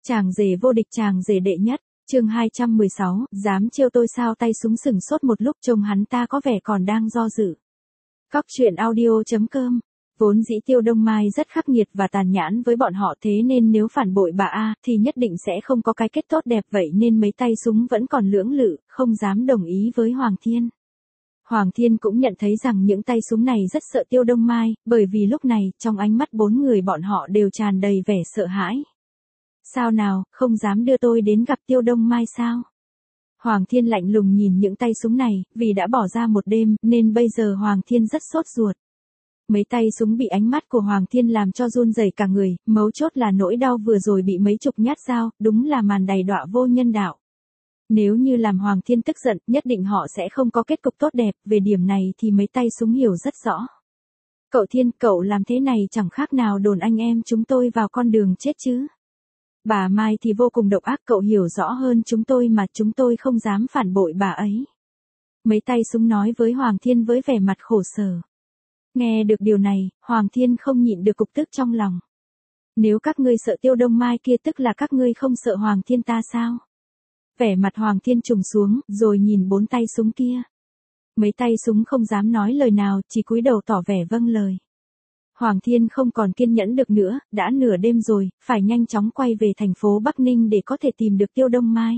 Chàng rể vô địch, chàng rể đệ nhất, chương 216, dám trêu tôi sao? Tay súng sừng sốt một lúc, trông hắn ta có vẻ còn đang do dự. Cóc truyện audio.com. Vốn dĩ Tiêu Đông Mai rất khắc nghiệt và tàn nhẫn với bọn họ, thế nên nếu phản bội bà A thì nhất định sẽ không có cái kết tốt đẹp, vậy nên mấy tay súng vẫn còn lưỡng lự, không dám đồng ý với Hoàng Thiên. Hoàng Thiên cũng nhận thấy rằng những tay súng này rất sợ Tiêu Đông Mai, bởi vì lúc này, trong ánh mắt bốn người bọn họ đều tràn đầy vẻ sợ hãi. Sao nào, không dám đưa tôi đến gặp Tiêu Đông Mai sao? Hoàng Thiên lạnh lùng nhìn những tay súng này, vì đã bỏ ra một đêm, nên bây giờ Hoàng Thiên rất sốt ruột. Mấy tay súng bị ánh mắt của Hoàng Thiên làm cho run rẩy cả người, mấu chốt là nỗi đau vừa rồi bị mấy chục nhát dao, đúng là màn đầy đọa vô nhân đạo. Nếu như làm Hoàng Thiên tức giận, nhất định họ sẽ không có kết cục tốt đẹp, về điểm này thì mấy tay súng hiểu rất rõ. Cậu Thiên, cậu làm thế này chẳng khác nào đồn anh em chúng tôi vào con đường chết chứ. Bà Mai thì vô cùng độc ác, cậu hiểu rõ hơn chúng tôi mà, chúng tôi không dám phản bội bà ấy. Mấy tay súng nói với Hoàng Thiên với vẻ mặt khổ sở. Nghe được điều này, Hoàng Thiên không nhịn được cục tức trong lòng. Nếu các ngươi sợ Tiêu Đông Mai kia, tức là các ngươi không sợ Hoàng Thiên ta sao? Vẻ mặt Hoàng Thiên trùng xuống, rồi nhìn bốn tay súng kia. Mấy tay súng không dám nói lời nào, chỉ cúi đầu tỏ vẻ vâng lời. Hoàng Thiên không còn kiên nhẫn được nữa, đã nửa đêm rồi, phải nhanh chóng quay về thành phố Bắc Ninh để có thể tìm được Tiêu Đông Mai.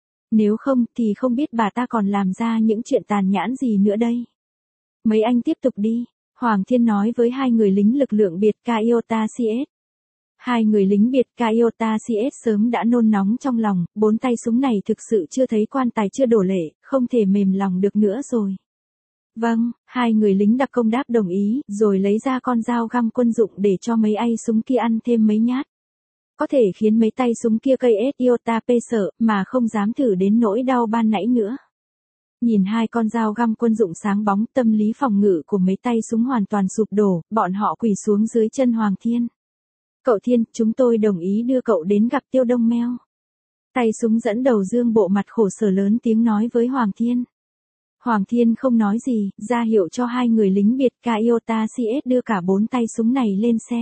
Nếu không thì không biết bà ta còn làm ra những chuyện tàn nhẫn gì nữa đây. Mấy anh tiếp tục đi, Hoàng Thiên nói với hai người lính lực lượng biệt Kaiota CS. Hai người lính biệt Kaiota CS sớm đã nôn nóng trong lòng, bốn tay súng này thực sự chưa thấy quan tài chưa đổ lệ, không thể mềm lòng được nữa rồi. Vâng, hai người lính đặc công đáp đồng ý, rồi lấy ra con dao găm quân dụng để cho mấy ai súng kia ăn thêm mấy nhát. Có thể khiến mấy tay súng kia cây iota p sợ, mà không dám thử đến nỗi đau ban nãy nữa. Nhìn hai con dao găm quân dụng sáng bóng, tâm lý phòng ngự của mấy tay súng hoàn toàn sụp đổ, bọn họ quỳ xuống dưới chân Hoàng Thiên. Cậu Thiên, chúng tôi đồng ý đưa cậu đến gặp Tiêu Đông Meo. Tay súng dẫn đầu Dương bộ mặt khổ sở lớn tiếng nói với Hoàng Thiên. Hoàng Thiên không nói gì, ra hiệu cho hai người lính biệt Kaiota CS đưa cả bốn tay súng này lên xe.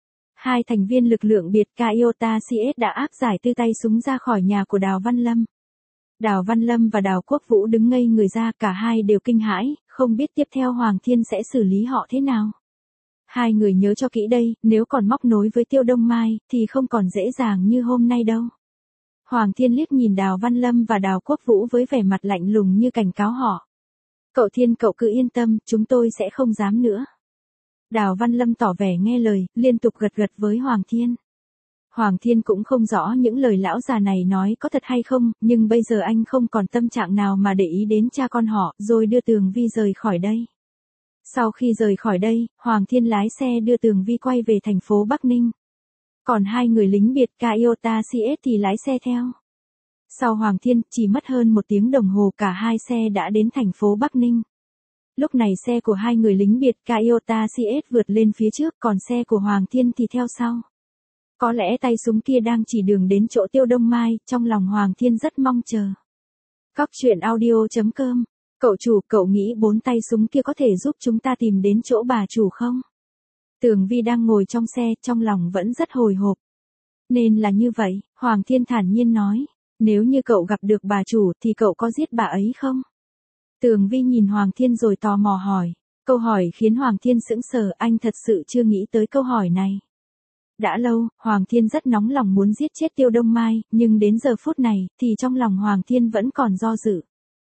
Hai thành viên lực lượng biệt Kaiota CS đã áp giải tư tay súng ra khỏi nhà của Đào Văn Lâm. Đào Văn Lâm và Đào Quốc Vũ đứng ngây người ra, cả hai đều kinh hãi, không biết tiếp theo Hoàng Thiên sẽ xử lý họ thế nào. Hai người nhớ cho kỹ đây, nếu còn móc nối với Tiêu Đông Mai, thì không còn dễ dàng như hôm nay đâu. Hoàng Thiên liếc nhìn Đào Văn Lâm và Đào Quốc Vũ với vẻ mặt lạnh lùng như cảnh cáo họ. Cậu Thiên, cậu cứ yên tâm, chúng tôi sẽ không dám nữa. Đào Văn Lâm tỏ vẻ nghe lời, liên tục gật gật với Hoàng Thiên. Hoàng Thiên cũng không rõ những lời lão già này nói có thật hay không, nhưng bây giờ anh không còn tâm trạng nào mà để ý đến cha con họ, rồi đưa Tường Vi rời khỏi đây. Sau khi rời khỏi đây, Hoàng Thiên lái xe đưa Tường Vi quay về thành phố Bắc Ninh. Còn hai người lính biệt Kaiota CS thì lái xe theo. Sau Hoàng Thiên, chỉ mất hơn một tiếng đồng hồ cả hai xe đã đến thành phố Bắc Ninh. Lúc này xe của hai người lính biệt Kaiota CS vượt lên phía trước, còn xe của Hoàng Thiên thì theo sau. Có lẽ tay súng kia đang chỉ đường đến chỗ Tiêu Đông Mai, trong lòng Hoàng Thiên rất mong chờ. Cóc truyện audio.com. Cậu chủ, cậu nghĩ bốn tay súng kia có thể giúp chúng ta tìm đến chỗ bà chủ không? Tường Vi đang ngồi trong xe, trong lòng vẫn rất hồi hộp. Nên là như vậy, Hoàng Thiên thản nhiên nói. Nếu như cậu gặp được bà chủ thì cậu có giết bà ấy không? Tường Vi nhìn Hoàng Thiên rồi tò mò hỏi. Câu hỏi khiến Hoàng Thiên sững sờ, anh thật sự chưa nghĩ tới câu hỏi này. Đã lâu, Hoàng Thiên rất nóng lòng muốn giết chết Tiêu Đông Mai, nhưng đến giờ phút này, thì trong lòng Hoàng Thiên vẫn còn do dự.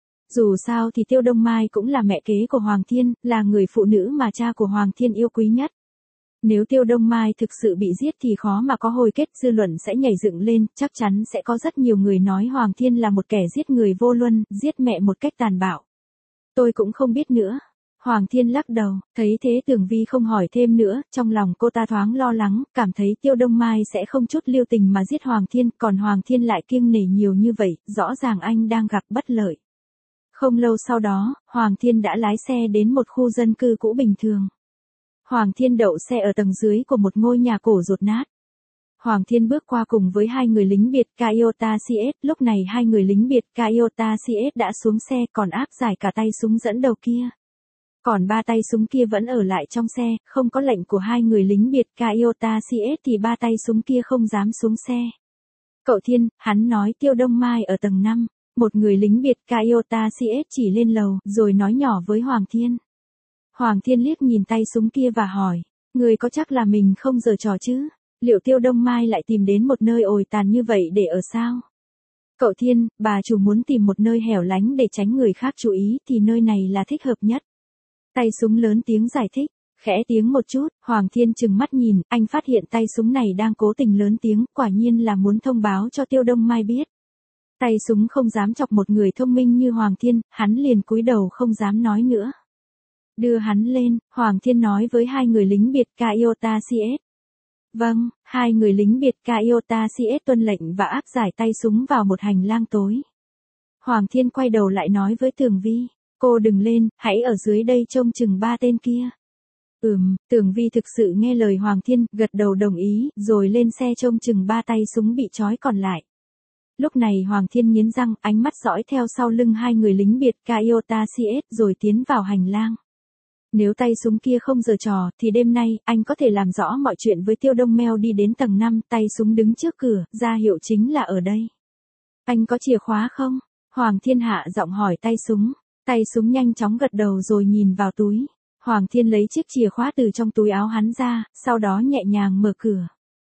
Dù sao thì Tiêu Đông Mai cũng là mẹ kế của Hoàng Thiên, là người phụ nữ mà cha của Hoàng Thiên yêu quý nhất. Nếu Tiêu Đông Mai thực sự bị giết thì khó mà có hồi kết, dư luận sẽ nhảy dựng lên, chắc chắn sẽ có rất nhiều người nói Hoàng Thiên là một kẻ giết người vô luân, giết mẹ một cách tàn bạo. Tôi cũng không biết nữa. Hoàng Thiên lắc đầu, thấy thế Tường Vi không hỏi thêm nữa, trong lòng cô ta thoáng lo lắng, cảm thấy Tiêu Đông Mai sẽ không chút lưu tình mà giết Hoàng Thiên, còn Hoàng Thiên lại kiêng nể nhiều như vậy, rõ ràng anh đang gặp bất lợi. Không lâu sau đó, Hoàng Thiên đã lái xe đến một khu dân cư cũ bình thường. Hoàng Thiên đậu xe ở tầng dưới của một ngôi nhà cổ dột nát. Hoàng Thiên bước qua cùng với hai người lính biệt Kaiota CS, lúc này hai người lính biệt Kaiota CS đã xuống xe, còn áp giải cả tay súng dẫn đầu kia. Còn ba tay súng kia vẫn ở lại trong xe, không có lệnh của hai người lính biệt Kaiota CS thì ba tay súng kia không dám xuống xe. Cậu Thiên, hắn nói Tiêu Đông Mai ở tầng 5, một người lính biệt Toyota CS chỉ lên lầu, rồi nói nhỏ với Hoàng Thiên. Hoàng Thiên liếc nhìn tay súng kia và hỏi, người có chắc là mình không giở trò chứ? Liệu Tiêu Đông Mai lại tìm đến một nơi ồi tàn như vậy để ở sao? Cậu Thiên, bà chủ muốn tìm một nơi hẻo lánh để tránh người khác chú ý thì nơi này là thích hợp nhất. Tay súng lớn tiếng giải thích, khẽ tiếng một chút, Hoàng Thiên trừng mắt nhìn, anh phát hiện tay súng này đang cố tình lớn tiếng, quả nhiên là muốn thông báo cho Tiêu Đông Mai biết. Tay súng không dám chọc một người thông minh như Hoàng Thiên, hắn liền cúi đầu không dám nói nữa. Đưa hắn lên, Hoàng Thiên nói với hai người lính biệt Toyota CS. Vâng, hai người lính biệt Toyota CS tuân lệnh và áp giải tay súng vào một hành lang tối. Hoàng Thiên quay đầu lại nói với Tường Vi, cô đừng lên, hãy ở dưới đây trông chừng 3 tên kia. Tường Vi thực sự nghe lời Hoàng Thiên, gật đầu đồng ý, rồi lên xe trông chừng 3 tay súng bị trói còn lại. Lúc này Hoàng Thiên nghiến răng, ánh mắt dõi theo sau lưng hai người lính biệt Toyota CS rồi tiến vào hành lang. Nếu tay súng kia không giở trò, thì đêm nay, anh có thể làm rõ mọi chuyện với Tiêu Đông Meo đi đến tầng 5, tay súng đứng trước cửa, ra hiệu chính là ở đây. Anh có chìa khóa không? Hoàng Thiên hạ giọng hỏi tay súng. Tay súng nhanh chóng gật đầu rồi nhìn vào túi. Hoàng Thiên lấy chiếc chìa khóa từ trong túi áo hắn ra, sau đó nhẹ nhàng mở cửa.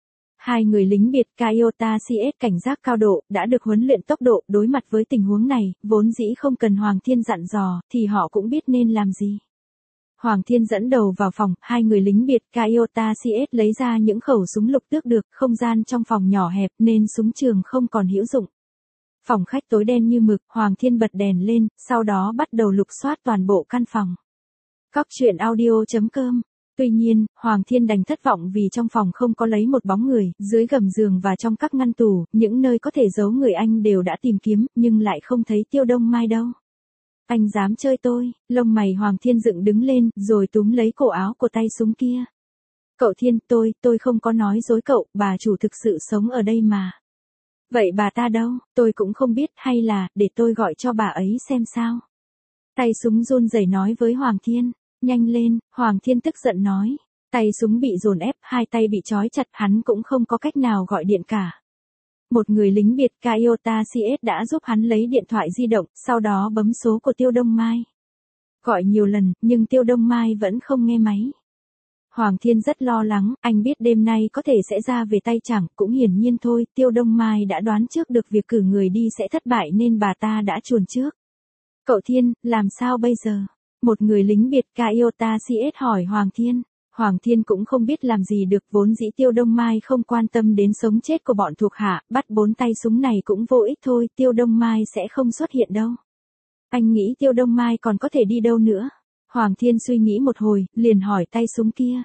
Hai người lính biệt Toyota CS cảnh giác cao độ, đã được huấn luyện tốc độ, đối mặt với tình huống này, vốn dĩ không cần Hoàng Thiên dặn dò, thì họ cũng biết nên làm gì. Hoàng Thiên dẫn đầu vào phòng, hai người lính biệt Toyota CS lấy ra những khẩu súng lục tước được, không gian trong phòng nhỏ hẹp nên súng trường không còn hữu dụng. Phòng khách tối đen như mực, Hoàng Thiên bật đèn lên, sau đó bắt đầu lục soát toàn bộ căn phòng. Cóc truyện audio.com. Tuy nhiên, Hoàng Thiên đành thất vọng vì trong phòng không có lấy một bóng người, dưới gầm giường và trong các ngăn tủ, những nơi có thể giấu người anh đều đã tìm kiếm, nhưng lại không thấy Tiêu Đông Mai đâu. Anh dám chơi tôi, lông mày Hoàng Thiên dựng đứng lên, rồi túm lấy cổ áo của tay súng kia. Cậu Thiên, tôi không có nói dối cậu, bà chủ thực sự sống ở đây mà. Vậy bà ta đâu, tôi cũng không biết, hay là, để tôi gọi cho bà ấy xem sao. Tay súng run rẩy nói với Hoàng Thiên, nhanh lên, Hoàng Thiên tức giận nói. Tay súng bị dồn ép, hai tay bị trói chặt, hắn cũng không có cách nào gọi điện cả. Một người lính biệt Toyota CS đã giúp hắn lấy điện thoại di động, sau đó bấm số của Tiêu Đông Mai. Gọi nhiều lần, nhưng Tiêu Đông Mai vẫn không nghe máy. Hoàng Thiên rất lo lắng, anh biết đêm nay có thể sẽ ra về tay chẳng, cũng hiển nhiên thôi, Tiêu Đông Mai đã đoán trước được việc cử người đi sẽ thất bại nên bà ta đã chuồn trước. Cậu Thiên, làm sao bây giờ? Một người lính biệt Toyota CS hỏi Hoàng Thiên. Hoàng Thiên cũng không biết làm gì được, vốn dĩ Tiêu Đông Mai không quan tâm đến sống chết của bọn thuộc hạ, bắt 4 tay súng này cũng vô ích thôi, Tiêu Đông Mai sẽ không xuất hiện đâu. Anh nghĩ Tiêu Đông Mai còn có thể đi đâu nữa? Hoàng Thiên suy nghĩ một hồi, liền hỏi tay súng kia.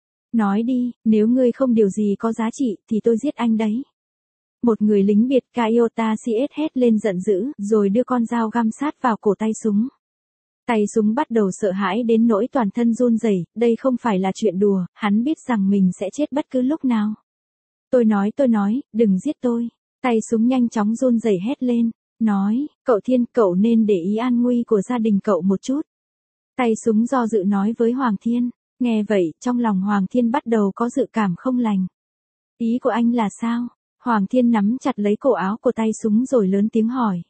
Nói đi, nếu ngươi không điều gì có giá trị, thì tôi giết anh đấy. Một người lính biệt Toyota CS hét lên giận dữ, rồi đưa con dao găm sát vào cổ tay súng. Tay súng bắt đầu sợ hãi đến nỗi toàn thân run rẩy, đây không phải là chuyện đùa, hắn biết rằng mình sẽ chết bất cứ lúc nào. Tôi nói, đừng giết tôi. Tay súng nhanh chóng run rẩy hét lên, nói, cậu Thiên, cậu nên để ý an nguy của gia đình cậu một chút. Tay súng do dự nói với Hoàng Thiên, nghe vậy, trong lòng Hoàng Thiên bắt đầu có dự cảm không lành. Ý của anh là sao? Hoàng Thiên nắm chặt lấy cổ áo của tay súng rồi lớn tiếng hỏi.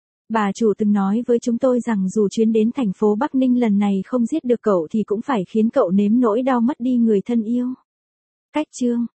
Bà chủ từng nói với chúng tôi rằng dù chuyến đến thành phố Bắc Ninh lần này không giết được cậu thì cũng phải khiến cậu nếm nỗi đau mất đi người thân yêu. Cách chương